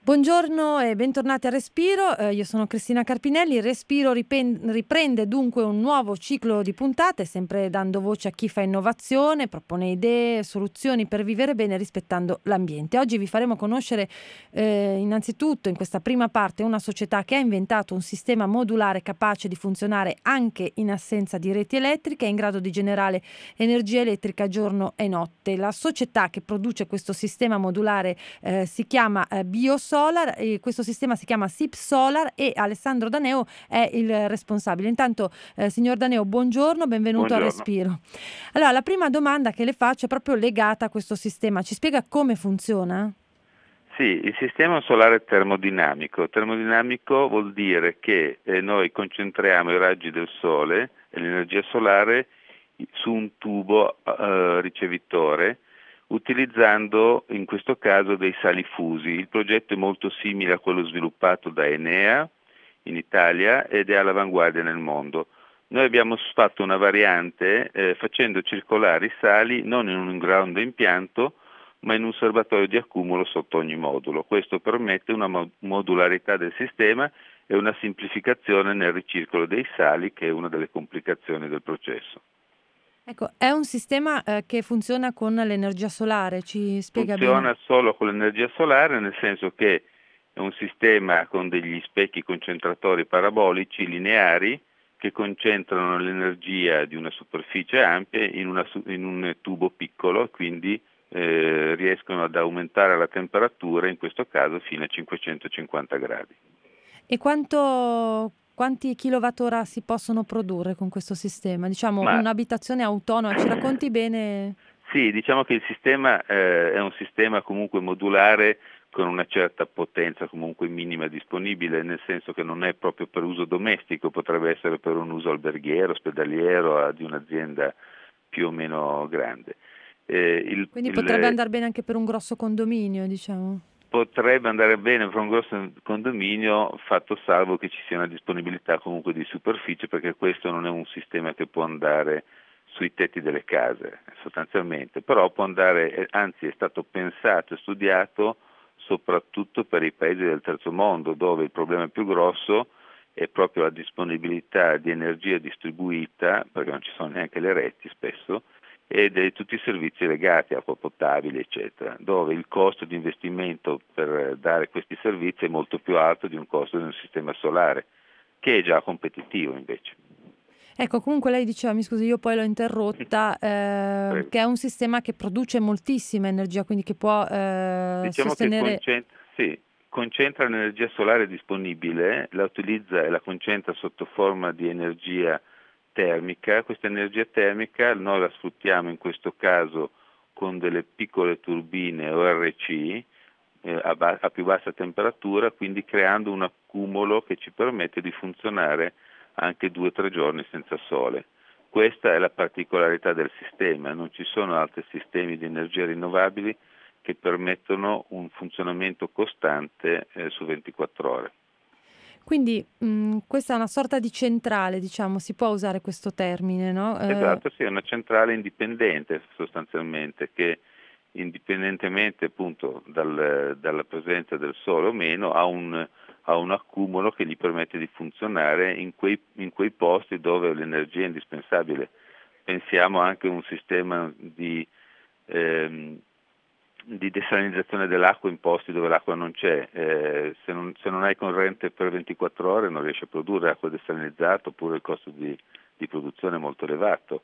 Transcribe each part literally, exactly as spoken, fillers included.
Buongiorno e bentornati a Respiro, eh, io sono Cristina Carpinelli. Respiro ripen- riprende dunque un nuovo ciclo di puntate, sempre dando voce a chi fa innovazione, propone idee, soluzioni per vivere bene rispettando l'ambiente. Oggi vi faremo conoscere eh, innanzitutto in questa prima parte una società che ha inventato un sistema modulare capace di funzionare anche in assenza di reti elettriche e in grado di generare energia elettrica giorno e notte. La società che produce questo sistema modulare eh, si chiama eh, BioSolar. E questo sistema si chiama SIP-Solar e Alessandro Daneo è il responsabile. Intanto, eh, signor Daneo, buongiorno, benvenuto a Buongiorno. Respiro. Allora, la prima domanda che le faccio è proprio legata a questo sistema. Ci spiega come funziona? Sì, il sistema solare termodinamico. Termodinamico vuol dire che eh, noi concentriamo i raggi del sole e l'energia solare su un tubo eh, ricevitore, utilizzando in questo caso dei sali fusi. Il progetto è molto simile a quello sviluppato da Enea in Italia ed è all'avanguardia nel mondo. Noi abbiamo fatto una variante eh, facendo circolare i sali non in un grande impianto, ma in un serbatoio di accumulo sotto ogni modulo. Questo permette una mo- modularità del sistema e una semplificazione nel ricircolo dei sali, che è una delle complicazioni del processo. Ecco, è un sistema eh, che funziona con l'energia solare, ci spiega bene? Funziona solo con l'energia solare, nel senso che è un sistema con degli specchi concentratori parabolici lineari che concentrano l'energia di una superficie ampia in, una, in un tubo piccolo, quindi eh, riescono ad aumentare la temperatura, in questo caso fino a cinquecentocinquanta gradi. E quanto, quanti kilowattora si possono produrre con questo sistema? Diciamo Ma un'abitazione autonoma, ci racconti bene? sì, diciamo che il sistema eh, è un sistema comunque modulare con una certa potenza comunque minima disponibile, nel senso che non è proprio per uso domestico, potrebbe essere per un uso alberghiero, ospedaliero, di un'azienda più o meno grande. Eh, il, Quindi potrebbe il, andare bene anche per un grosso condominio, diciamo. Potrebbe andare bene per un grosso condominio, fatto salvo che ci sia una disponibilità comunque di superficie, perché questo non è un sistema che può andare sui tetti delle case sostanzialmente, però può andare, eh, anzi è stato pensato e studiato soprattutto per i paesi del terzo mondo, dove il problema più grosso è proprio la disponibilità di energia distribuita, perché non ci sono neanche le reti spesso, e di tutti i servizi legati, acqua potabile, eccetera, dove il costo di investimento per dare questi servizi è molto più alto di un costo di un sistema solare, che è già competitivo invece. Ecco, comunque lei diceva, mi scusi, io poi l'ho interrotta, eh, Prego. che è un sistema che produce moltissima energia, quindi che può eh, Diciamo che sostenere. concentra, sì, concentra l'energia solare disponibile, la utilizza e la concentra sotto forma di energia termica. Questa energia termica noi la sfruttiamo in questo caso con delle piccole turbine O R C eh, a, ba- a più bassa temperatura, quindi creando un accumulo che ci permette di funzionare anche due o tre giorni senza sole. Questa è la particolarità del sistema, non ci sono altri sistemi di energia rinnovabili che permettono un funzionamento costante eh, su ventiquattro ore. Quindi mh, questa è una sorta di centrale, diciamo, si può usare questo termine, no? Eh, Esatto, sì, è una centrale indipendente sostanzialmente che indipendentemente appunto dal- dalla presenza del sole o meno ha un, ha un accumulo che gli permette di funzionare in quei, in quei posti dove l'energia è indispensabile. Pensiamo anche a un sistema di, ehm, di desalinizzazione dell'acqua in posti dove l'acqua non c'è. Eh, se, non, se non hai corrente per ventiquattro ore non riesci a produrre acqua desalinizzata, oppure il costo di, di produzione è molto elevato.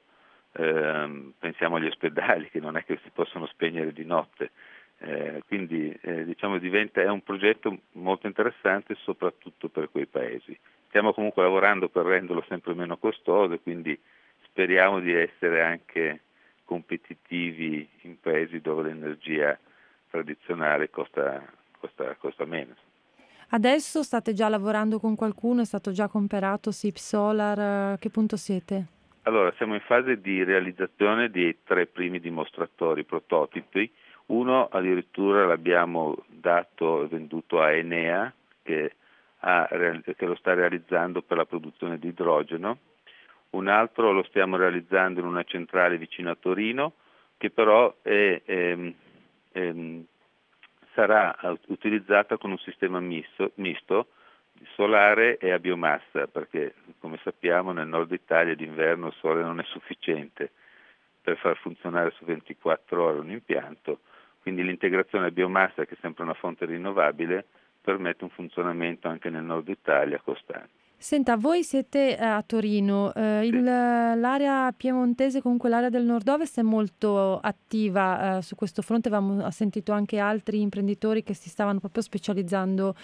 Eh, pensiamo agli ospedali che non è che si possono spegnere di notte. Eh, quindi eh, diciamo diventa, è un progetto molto interessante soprattutto per quei paesi. Stiamo comunque lavorando per renderlo sempre meno costoso, quindi speriamo di essere anche competitivi in paesi dove l'energia tradizionale costa, costa, costa meno. Adesso state già lavorando con qualcuno? È stato già comprato SIP Solar? eh, A che punto siete? Allora, siamo in fase di realizzazione dei tre primi dimostratori prototipi. Uno addirittura l'abbiamo dato e venduto a Enea, che, ha, che lo sta realizzando per la produzione di idrogeno. Un altro lo stiamo realizzando in una centrale vicino a Torino, che però è, ehm, ehm, sarà utilizzata con un sistema misto, misto di solare e a biomassa, perché come sappiamo nel nord Italia d'inverno il sole non è sufficiente per far funzionare su ventiquattro ore un impianto, quindi l'integrazione a biomassa, che è sempre una fonte rinnovabile, permette un funzionamento anche nel nord Italia costante. Senta, voi siete a Torino, eh, il- Sì. l'area piemontese, comunque l'area del nord-ovest è molto attiva eh, su questo fronte. Avevamo sentito anche altri imprenditori che si stavano proprio specializzando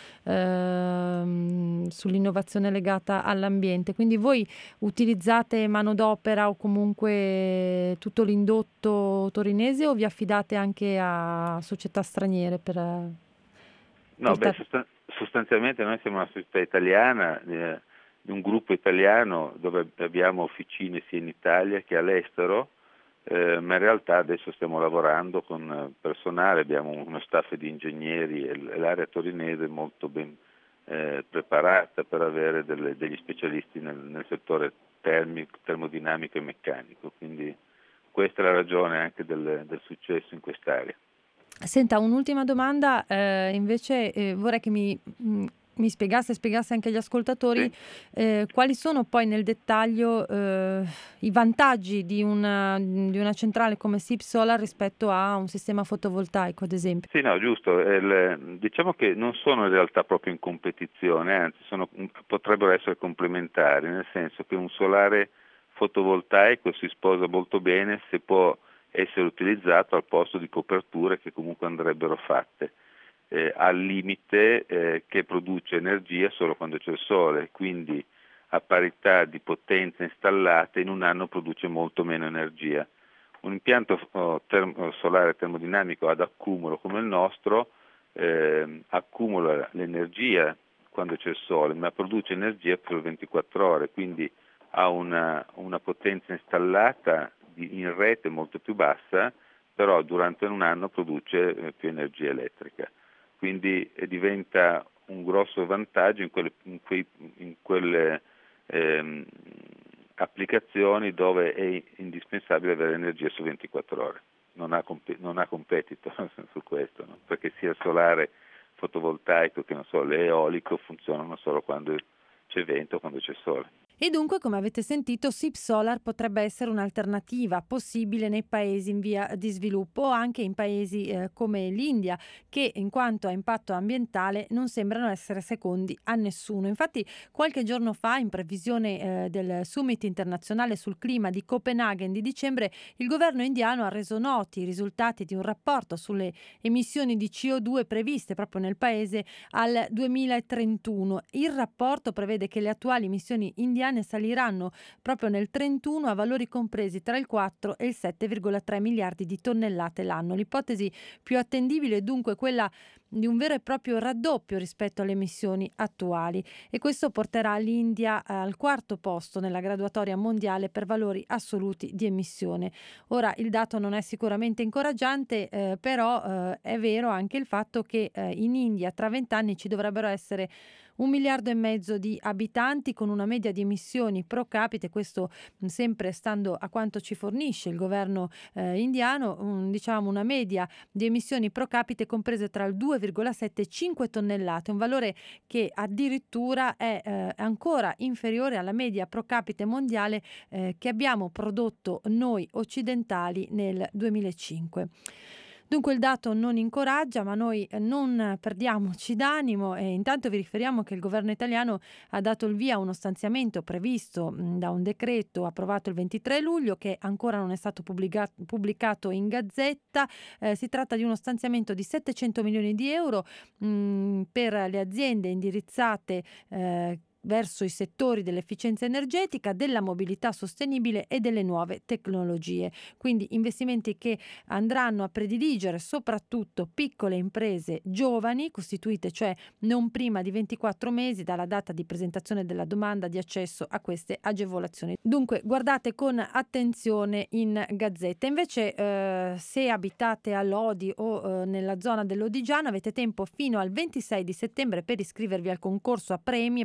ehm, sull'innovazione legata all'ambiente. Quindi voi utilizzate manodopera o comunque tutto l'indotto torinese o vi affidate anche a società straniere per eh, No, beh, portare... sostan- sostanzialmente noi siamo una società italiana, eh, di un gruppo italiano dove abbiamo officine sia in Italia che all'estero, eh, ma in realtà adesso stiamo lavorando con eh, personale, abbiamo uno staff di ingegneri e l- e l'area torinese è molto ben eh, preparata per avere delle- degli specialisti nel, nel settore termico, termodinamico e meccanico, quindi questa è la ragione anche del, del successo in quest'area. Senta, un'ultima domanda, eh, invece eh, vorrei che mi, mh, mi spiegasse, spiegasse anche agli ascoltatori Sì? eh, quali sono poi nel dettaglio eh, i vantaggi di una, di una centrale come SIP Solar rispetto a un sistema fotovoltaico, ad esempio. Sì, no, giusto. Il- diciamo che non sono in realtà proprio in competizione, anzi sono- potrebbero essere complementari, nel senso che un solare fotovoltaico si sposa molto bene se può essere utilizzato al posto di coperture che comunque andrebbero fatte, eh, al limite eh, che produce energia solo quando c'è il sole, quindi a parità di potenza installata in un anno produce molto meno energia. Un impianto oh, term- solare termodinamico ad accumulo come il nostro eh, accumula l'energia quando c'è il sole, ma produce energia per ventiquattro ore, quindi ha una, una potenza installata di- in rete molto più bassa, però durante un anno produce eh, più energia elettrica. Quindi eh, diventa un grosso vantaggio in quelle, in quei, in quelle ehm, applicazioni dove è indispensabile avere energia su ventiquattro ore. Non ha, comp- non ha competitor su questo, no? Perché sia il solare fotovoltaico che non so, l'eolico funzionano solo quando c'è vento o quando c'è sole. E dunque, come avete sentito, SIP Solar potrebbe essere un'alternativa possibile nei paesi in via di sviluppo o anche in paesi eh, come l'India, che in quanto a impatto ambientale non sembrano essere secondi a nessuno. Infatti, qualche giorno fa, in previsione eh, del Summit internazionale sul clima di Copenaghen di dicembre, il governo indiano ha reso noti i risultati di un rapporto sulle emissioni di C O due previste proprio nel paese al duemilatrentuno. Il rapporto prevede che le attuali emissioni indiane saliranno proprio nel trentuno a valori compresi tra il quattro e il sette virgola tre miliardi di tonnellate l'anno. L'ipotesi più attendibile è dunque quella di un vero e proprio raddoppio rispetto alle emissioni attuali, e questo porterà l'India al quarto posto nella graduatoria mondiale per valori assoluti di emissione. Ora, il dato non è sicuramente incoraggiante, eh, però eh, è vero anche il fatto che eh, in India tra vent'anni ci dovrebbero essere un miliardo e mezzo di abitanti con una media di emissioni pro capite, questo mh, sempre stando a quanto ci fornisce il governo eh, indiano, un- diciamo una media di emissioni pro capite comprese tra il due virgola sette e cinque tonnellate, un valore che addirittura è eh, ancora inferiore alla media pro capite mondiale eh, che abbiamo prodotto noi occidentali nel duemilacinque. Dunque il dato non incoraggia, ma noi eh, non perdiamoci d'animo e intanto vi riferiamo che il governo italiano ha dato il via a uno stanziamento previsto mh, da un decreto approvato il ventitré luglio che ancora non è stato pubblica- pubblicato in Gazzetta. Eh, si tratta di uno stanziamento di settecento milioni di euro mh, per le aziende indirizzate eh, verso i settori dell'efficienza energetica, della mobilità sostenibile e delle nuove tecnologie. Quindi investimenti che andranno a prediligere soprattutto piccole imprese giovani, costituite cioè non prima di ventiquattro mesi dalla data di presentazione della domanda di accesso a queste agevolazioni. Dunque guardate con attenzione in Gazzetta. Invece eh, se abitate a Lodi o eh, nella zona dell'Odigiano avete tempo fino al ventisei di settembre per iscrivervi al concorso a premi e partecipare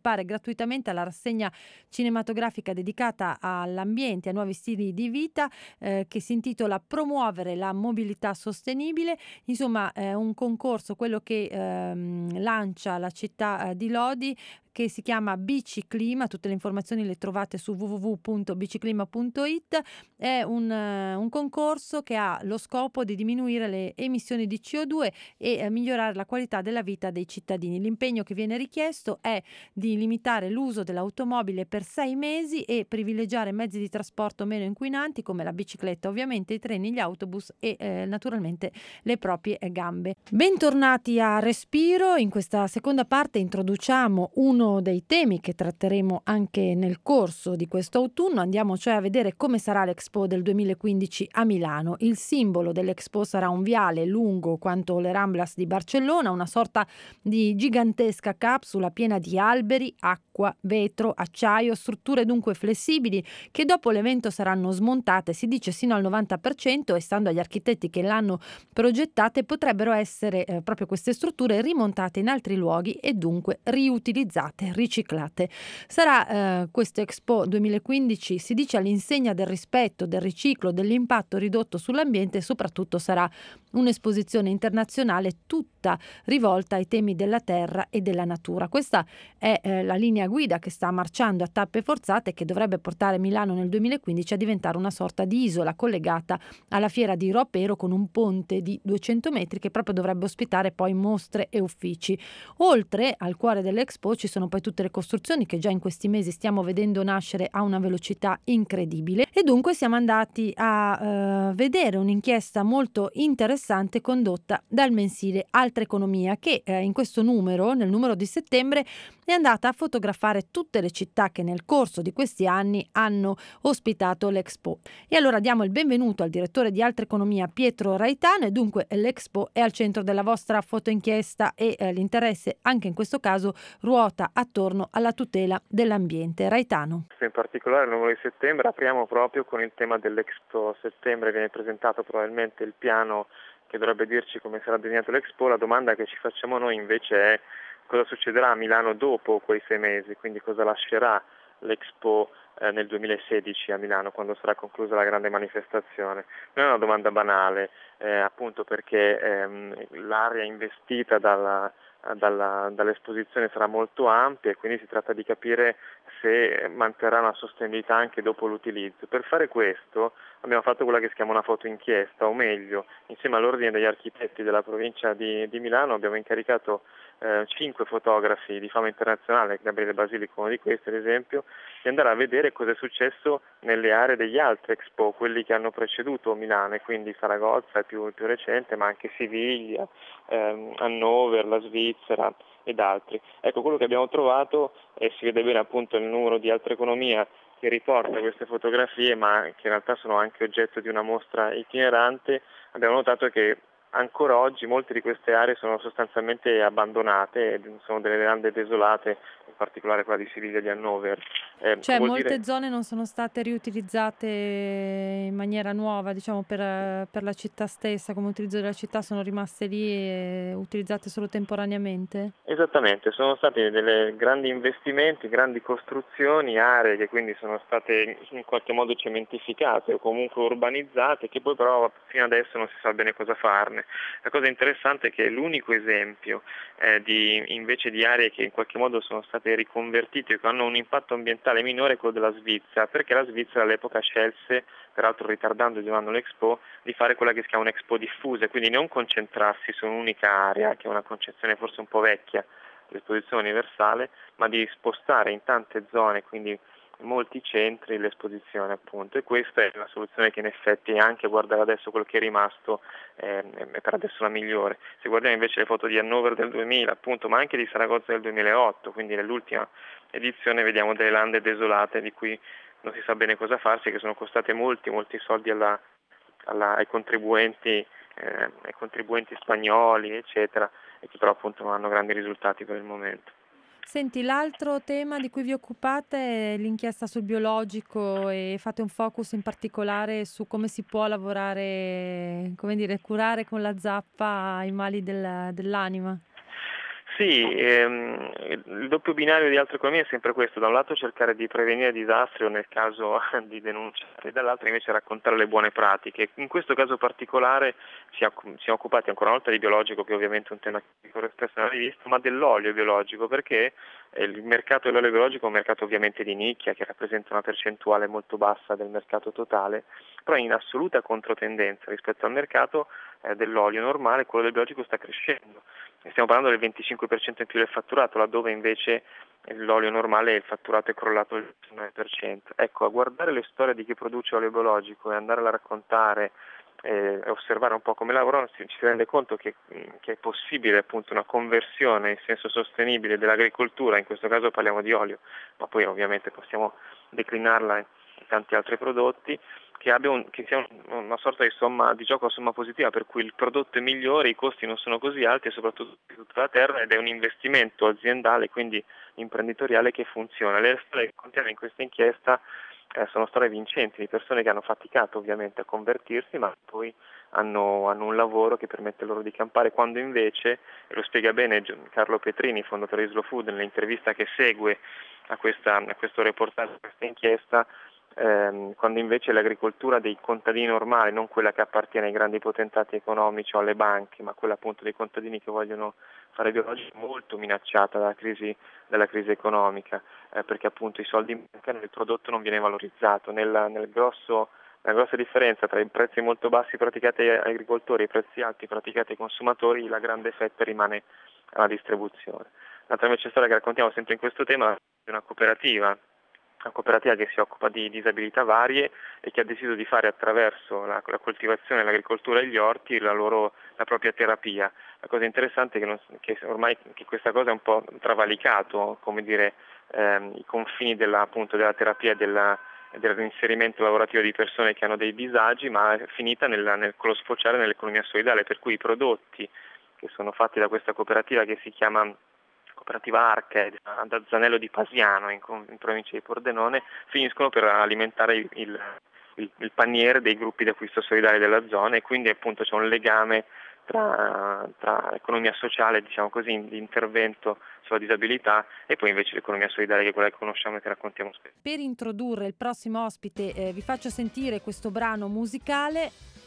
partecipare gratuitamente alla rassegna cinematografica dedicata all'ambiente e a nuovi stili di vita, eh, che si intitola Promuovere la mobilità sostenibile. Insomma, è un concorso, quello che ehm, lancia la città eh, di Lodi, che si chiama Biciclima. Tutte le informazioni le trovate su w w w punto biciclima punto i t. È un, eh, un concorso che ha lo scopo di diminuire le emissioni di C O due e eh, migliorare la qualità della vita dei cittadini. L'impegno che viene richiesto è di limitare l'uso dell'automobile per sei mesi e privilegiare mezzi di trasporto meno inquinanti come la bicicletta, ovviamente i treni, gli autobus e eh, naturalmente le proprie eh, gambe. Bentornati a Respiro. In questa seconda parte introduciamo uno dei temi che tratteremo anche nel corso di questo autunno. Andiamo cioè a vedere come sarà l'Expo del duemilaquindici a Milano. Il simbolo dell'Expo sarà un viale lungo quanto le Ramblas di Barcellona, una sorta di gigantesca capsula piena di alberi, acqua, vetro, acciaio, strutture dunque flessibili che dopo l'evento saranno smontate, si dice sino al novanta per cento, e stando agli architetti che l'hanno progettate potrebbero essere eh, proprio queste strutture rimontate in altri luoghi e dunque riutilizzate, riciclate. Sarà eh, questo Expo duemilaquindici, si dice, all'insegna del rispetto, del riciclo, dell'impatto ridotto sull'ambiente, e soprattutto sarà un'esposizione internazionale tutta rivolta ai temi della terra e della natura. Questa è eh, la linea guida che sta marciando a tappe forzate e che dovrebbe portare Milano nel duemilaquindici a diventare una sorta di isola collegata alla fiera di Ropero con un ponte di duecento metri che proprio dovrebbe ospitare poi mostre e uffici. Oltre al cuore dell'Expo ci sono poi tutte le costruzioni che già in questi mesi stiamo vedendo nascere a una velocità incredibile, e dunque siamo andati a eh, vedere un'inchiesta molto interessante condotta dal mensile Altra Economia, che eh, in questo numero, nel numero di settembre, è andata a fotografare tutte le città che nel corso di questi anni hanno ospitato l'Expo. E allora diamo il benvenuto al direttore di Altra Economia, Pietro Raitano, e dunque l'Expo è al centro della vostra fotoinchiesta e eh, l'interesse anche in questo caso ruota attorno alla tutela dell'ambiente. Raitano. In particolare il numero di settembre apriamo proprio con il tema dell'Expo. A settembre viene presentato probabilmente il piano che dovrebbe dirci come sarà disegnato l'Expo. La domanda che ci facciamo noi invece è cosa succederà a Milano dopo quei sei mesi, quindi cosa lascerà l'Expo eh, nel duemilasedici a Milano quando sarà conclusa la grande manifestazione. Non è una domanda banale, eh, appunto perché ehm, l'area investita dalla Dalla, dall'esposizione sarà molto ampia e quindi si tratta di capire se manterrà una sostenibilità anche dopo l'utilizzo. Per fare questo abbiamo fatto quella che si chiama una foto inchiesta, o meglio, insieme all'ordine degli architetti della provincia di, di Milano abbiamo incaricato eh, cinque fotografi di fama internazionale, Gabriele Basilico uno di questi ad esempio, di andare a vedere cosa è successo nelle aree degli altri Expo, quelli che hanno preceduto Milano, e quindi Saragozza è più, più recente, ma anche Siviglia, ehm, Hannover, la Svizzera ed altri. Ecco, quello che abbiamo trovato, e si vede bene appunto il numero di Altra Economia che riporta queste fotografie, ma che in realtà sono anche oggetto di una mostra itinerante, abbiamo notato che ancora oggi molte di queste aree sono sostanzialmente abbandonate, sono delle lande desolate, in particolare quella di Siviglia e di Hannover. Eh, Cioè molte dire... zone non sono state riutilizzate in maniera nuova, diciamo, per, per la città stessa, come utilizzo della città, sono rimaste lì e utilizzate solo temporaneamente? Esattamente, sono stati dei grandi investimenti, grandi costruzioni, aree che quindi sono state in qualche modo cementificate o comunque urbanizzate, che poi però fino adesso non si sa bene cosa farne. La cosa interessante è che l'unico esempio eh, di, invece di aree che in qualche modo sono state riconvertite, che hanno un impatto ambientale minore, è quello della Svizzera, perché la Svizzera all'epoca scelse, peraltro ritardando di un anno l'Expo, di fare quella che si chiama un'Expo diffusa, quindi non concentrarsi su un'unica area, che è una concezione forse un po' vecchia dell'esposizione universale, ma di spostare in tante zone, quindi in molti centri, l'esposizione appunto, e questa è una soluzione che in effetti anche guardare adesso quello che è rimasto eh, è per adesso la migliore. Se guardiamo invece le foto di Hannover del duemila appunto, ma anche di Saragozza del duemilaotto, quindi nell'ultima edizione, vediamo delle lande desolate di cui non si sa bene cosa farsi, che sono costate molti molti soldi alla, alla, ai contribuenti eh, ai contribuenti spagnoli eccetera, e che però appunto non hanno grandi risultati per il momento. Senti, l'altro tema di cui vi occupate è l'inchiesta sul biologico e fate un focus in particolare su come si può lavorare, come dire, curare con la zappa i mali del, dell'anima. Sì, ehm, il doppio binario di altre economie è sempre questo: da un lato cercare di prevenire disastri o nel caso di denunciare, dall'altro invece raccontare le buone pratiche. In questo caso particolare ci siamo occupati ancora una volta di biologico, che ovviamente è un tema che corre spesso nella rivista, ma dell'olio biologico, perché il mercato dell'olio biologico è un mercato ovviamente di nicchia, che rappresenta una percentuale molto bassa del mercato totale, però è in assoluta controtendenza rispetto al mercato eh, dell'olio normale. Quello del biologico sta crescendo. Stiamo parlando del venticinque per cento in più del fatturato, laddove invece l'olio normale il fatturato è crollato del diciannove per cento. Ecco, a guardare le storie di chi produce olio biologico e andare a raccontare e eh, osservare un po' come lavorano, ci si rende conto che, che è possibile appunto una conversione in senso sostenibile dell'agricoltura. In questo caso parliamo di olio, ma poi ovviamente possiamo declinarla in tanti altri prodotti, che abbia un, che sia un, una sorta di somma di gioco a somma positiva, per cui il prodotto è migliore, i costi non sono così alti e soprattutto di tutta la terra, ed è un investimento aziendale, quindi imprenditoriale, che funziona. Le storie che contiene in questa inchiesta eh, sono storie vincenti di persone che hanno faticato ovviamente a convertirsi, ma poi hanno, hanno un lavoro che permette loro di campare, quando invece, e lo spiega bene Carlo Petrini, fondatore di Slow Food, nell'intervista che segue a, questa, a questo reportage, a questa inchiesta, Ehm, quando invece l'agricoltura dei contadini normali, non quella che appartiene ai grandi potentati economici o alle banche, ma quella appunto dei contadini che vogliono fare biologico, è molto minacciata dalla crisi, dalla crisi economica, eh, perché appunto i soldi mancano e il prodotto non viene valorizzato. Nel, nel grosso, la grossa differenza tra i prezzi molto bassi praticati ai agricoltori e i prezzi alti praticati ai consumatori, la grande fetta rimane alla distribuzione. L'altra invece storia che raccontiamo sempre in questo tema è una cooperativa, una cooperativa che si occupa di disabilità varie e che ha deciso di fare attraverso la, la coltivazione, l'agricoltura e gli orti la, loro, la propria terapia. La cosa interessante è che, non, che ormai che questa cosa è un po' travalicato, come dire, ehm, i confini della, appunto, della terapia e della, del reinserimento lavorativo di persone che hanno dei disagi, ma è finita nel, nel, con lo sfociare nell'economia solidale, per cui i prodotti che sono fatti da questa cooperativa, che si chiama Cooperativa Arca, ad Azzanello di Pasiano, in, in provincia di Pordenone, finiscono per alimentare il, il, il, il paniere dei gruppi di acquisto solidale della zona, e quindi appunto c'è un legame tra, tra economia sociale, diciamo così, di intervento sulla disabilità, e poi invece l'economia solidale, che è quella che conosciamo e che raccontiamo spesso. Per introdurre il prossimo ospite eh, vi faccio sentire questo brano musicale.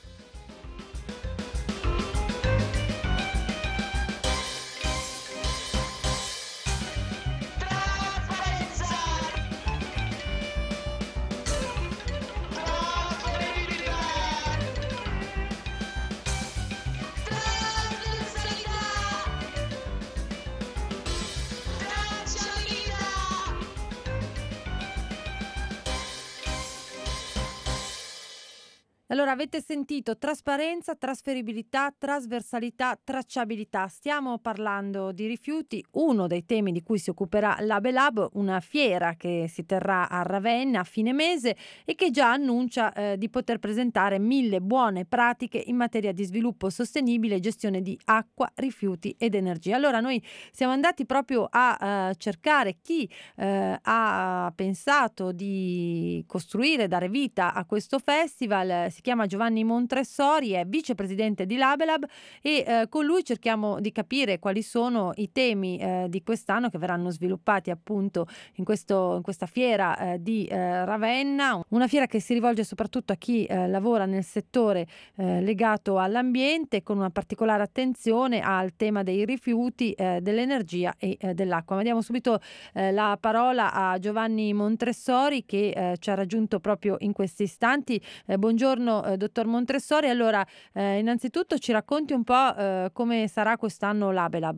Allora, avete sentito trasparenza, trasferibilità, trasversalità, tracciabilità. Stiamo parlando di rifiuti, uno dei temi di cui si occuperà Labelab, una fiera che si terrà a Ravenna a fine mese e che già annuncia eh, di poter presentare mille buone pratiche in materia di sviluppo sostenibile e gestione di acqua, rifiuti ed energia. Allora, noi siamo andati proprio a eh, cercare chi eh, ha pensato di costruire, dare vita a questo festival. Si chiama Giovanni Montresori, è vicepresidente di Labelab e eh, con lui cerchiamo di capire quali sono i temi eh, di quest'anno che verranno sviluppati appunto in, questo, in questa fiera eh, di eh, Ravenna, una fiera che si rivolge soprattutto a chi eh, lavora nel settore eh, legato all'ambiente, con una particolare attenzione al tema dei rifiuti, eh, dell'energia e eh, dell'acqua. Ma diamo subito eh, la parola a Giovanni Montresori, che eh, ci ha raggiunto proprio in questi istanti. Eh, buongiorno eh, dottor Montresori. Allora, eh, innanzitutto ci racconti un po' eh, come sarà quest'anno Labelab.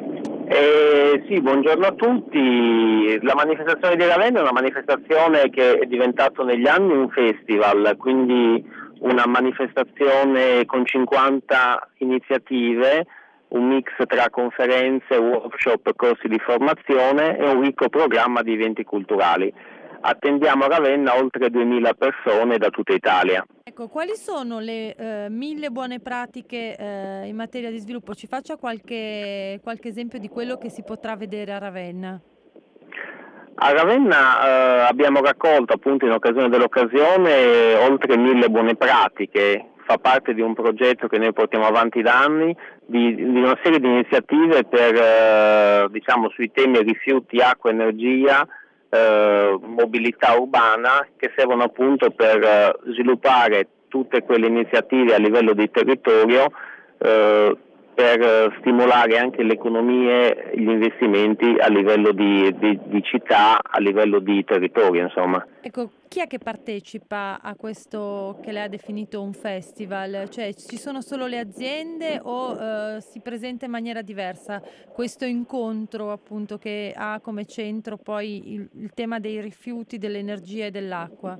Eh, sì, buongiorno a tutti. La manifestazione di Ravenna è una manifestazione che è diventato negli anni un festival, quindi una manifestazione con cinquanta iniziative, un mix tra conferenze, workshop, corsi di formazione e un ricco programma di eventi culturali. Attendiamo a Ravenna oltre duemila persone da tutta Italia. Ecco, quali sono le eh, mille buone pratiche eh, in materia di sviluppo? Ci faccia qualche, qualche esempio di quello che si potrà vedere a Ravenna. A Ravenna eh, abbiamo raccolto appunto in occasione dell'occasione oltre mille buone pratiche, fa parte di un progetto che noi portiamo avanti da anni, di, di una serie di iniziative per, eh, diciamo, sui temi rifiuti, acqua, energia, eh, mobilità urbana, che servono appunto per eh, sviluppare tutte quelle iniziative a livello di territorio, eh, per stimolare anche le economie e gli investimenti a livello di, di, di città, a livello di territorio, insomma. Ecco, chi è che partecipa a questo che lei ha definito un festival? Cioè, ci sono solo le aziende o eh, si presenta in maniera diversa questo incontro, appunto, che ha come centro poi il, il tema dei rifiuti, dell'energia e dell'acqua?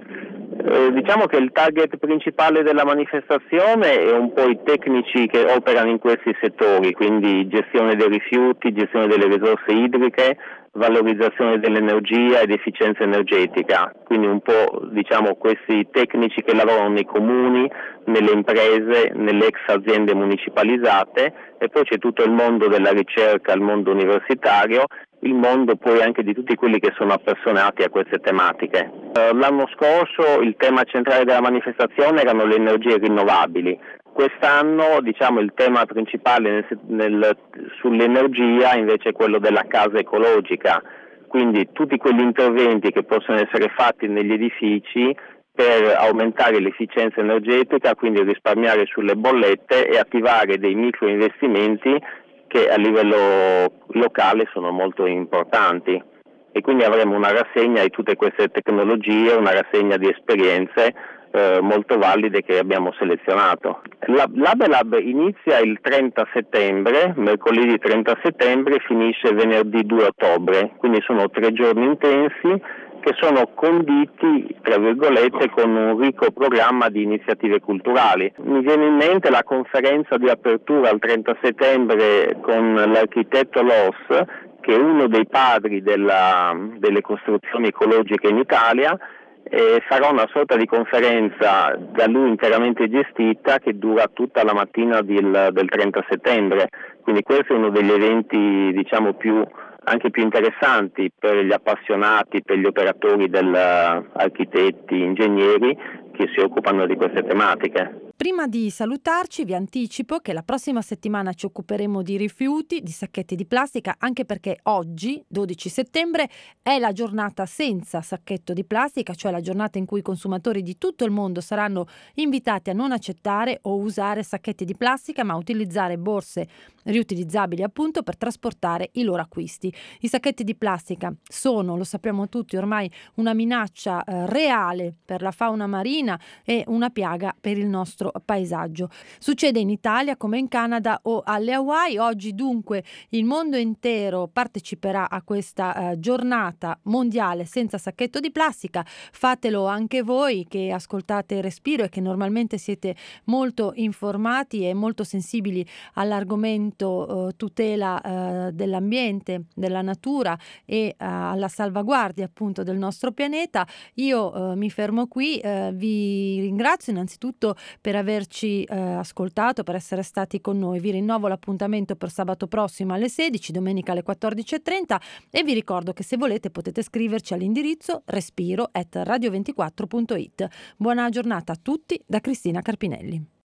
Eh, diciamo che il target principale della manifestazione è un po' i tecnici che operano in questi settori, quindi gestione dei rifiuti, gestione delle risorse idriche, valorizzazione dell'energia ed efficienza energetica, quindi un po', diciamo, questi tecnici che lavorano nei comuni, nelle imprese, nelle ex aziende municipalizzate, e poi c'è tutto il mondo della ricerca, il mondo universitario, il mondo poi anche di tutti quelli che sono appassionati a queste tematiche. Eh, l'anno scorso il tema centrale della manifestazione erano le energie rinnovabili. Quest'anno, diciamo, il tema principale nel, nel, sull'energia invece è quello della casa ecologica, quindi tutti quegli interventi che possono essere fatti negli edifici per aumentare l'efficienza energetica, quindi risparmiare sulle bollette e attivare dei microinvestimenti che a livello locale sono molto importanti. E quindi avremo una rassegna di tutte queste tecnologie, una rassegna di esperienze eh, molto valide che abbiamo selezionato. La, Labelab inizia il trenta settembre, mercoledì trenta settembre, finisce venerdì due ottobre, quindi sono tre giorni intensi che sono conditi, tra virgolette, con un ricco programma di iniziative culturali. Mi viene in mente la conferenza di apertura il trenta settembre con l'architetto Loss, che è uno dei padri della, delle costruzioni ecologiche in Italia, e farà una sorta di conferenza da lui interamente gestita che dura tutta la mattina del, del trenta settembre. Quindi questo è uno degli eventi, diciamo, più anche più interessanti per gli appassionati, per gli operatori, del, architetti, ingegneri che si occupano di queste tematiche. Prima di salutarci vi anticipo che la prossima settimana ci occuperemo di rifiuti, di sacchetti di plastica, anche perché oggi, dodici settembre, è la giornata senza sacchetto di plastica, cioè la giornata in cui i consumatori di tutto il mondo saranno invitati a non accettare o usare sacchetti di plastica, ma a utilizzare borse riutilizzabili appunto per trasportare i loro acquisti. I sacchetti di plastica sono, lo sappiamo tutti ormai, una minaccia eh, reale per la fauna marina e una piaga per il nostro paesaggio. Succede in Italia come in Canada o alle Hawaii. Oggi dunque il mondo intero parteciperà a questa eh, giornata mondiale senza sacchetto di plastica. Fatelo anche voi che ascoltate Respiro e che normalmente siete molto informati e molto sensibili all'argomento eh, tutela eh, dell'ambiente, della natura e eh, alla salvaguardia appunto del nostro pianeta. Io eh, mi fermo qui, eh, vi ringrazio innanzitutto per averci eh, ascoltato, per essere stati con noi. Vi rinnovo l'appuntamento per sabato prossimo alle sedici, domenica alle quattordici e trenta e vi ricordo che se volete potete scriverci all'indirizzo respiro at radio ventiquattro punto it. Buona giornata a tutti da Cristina Carpinelli.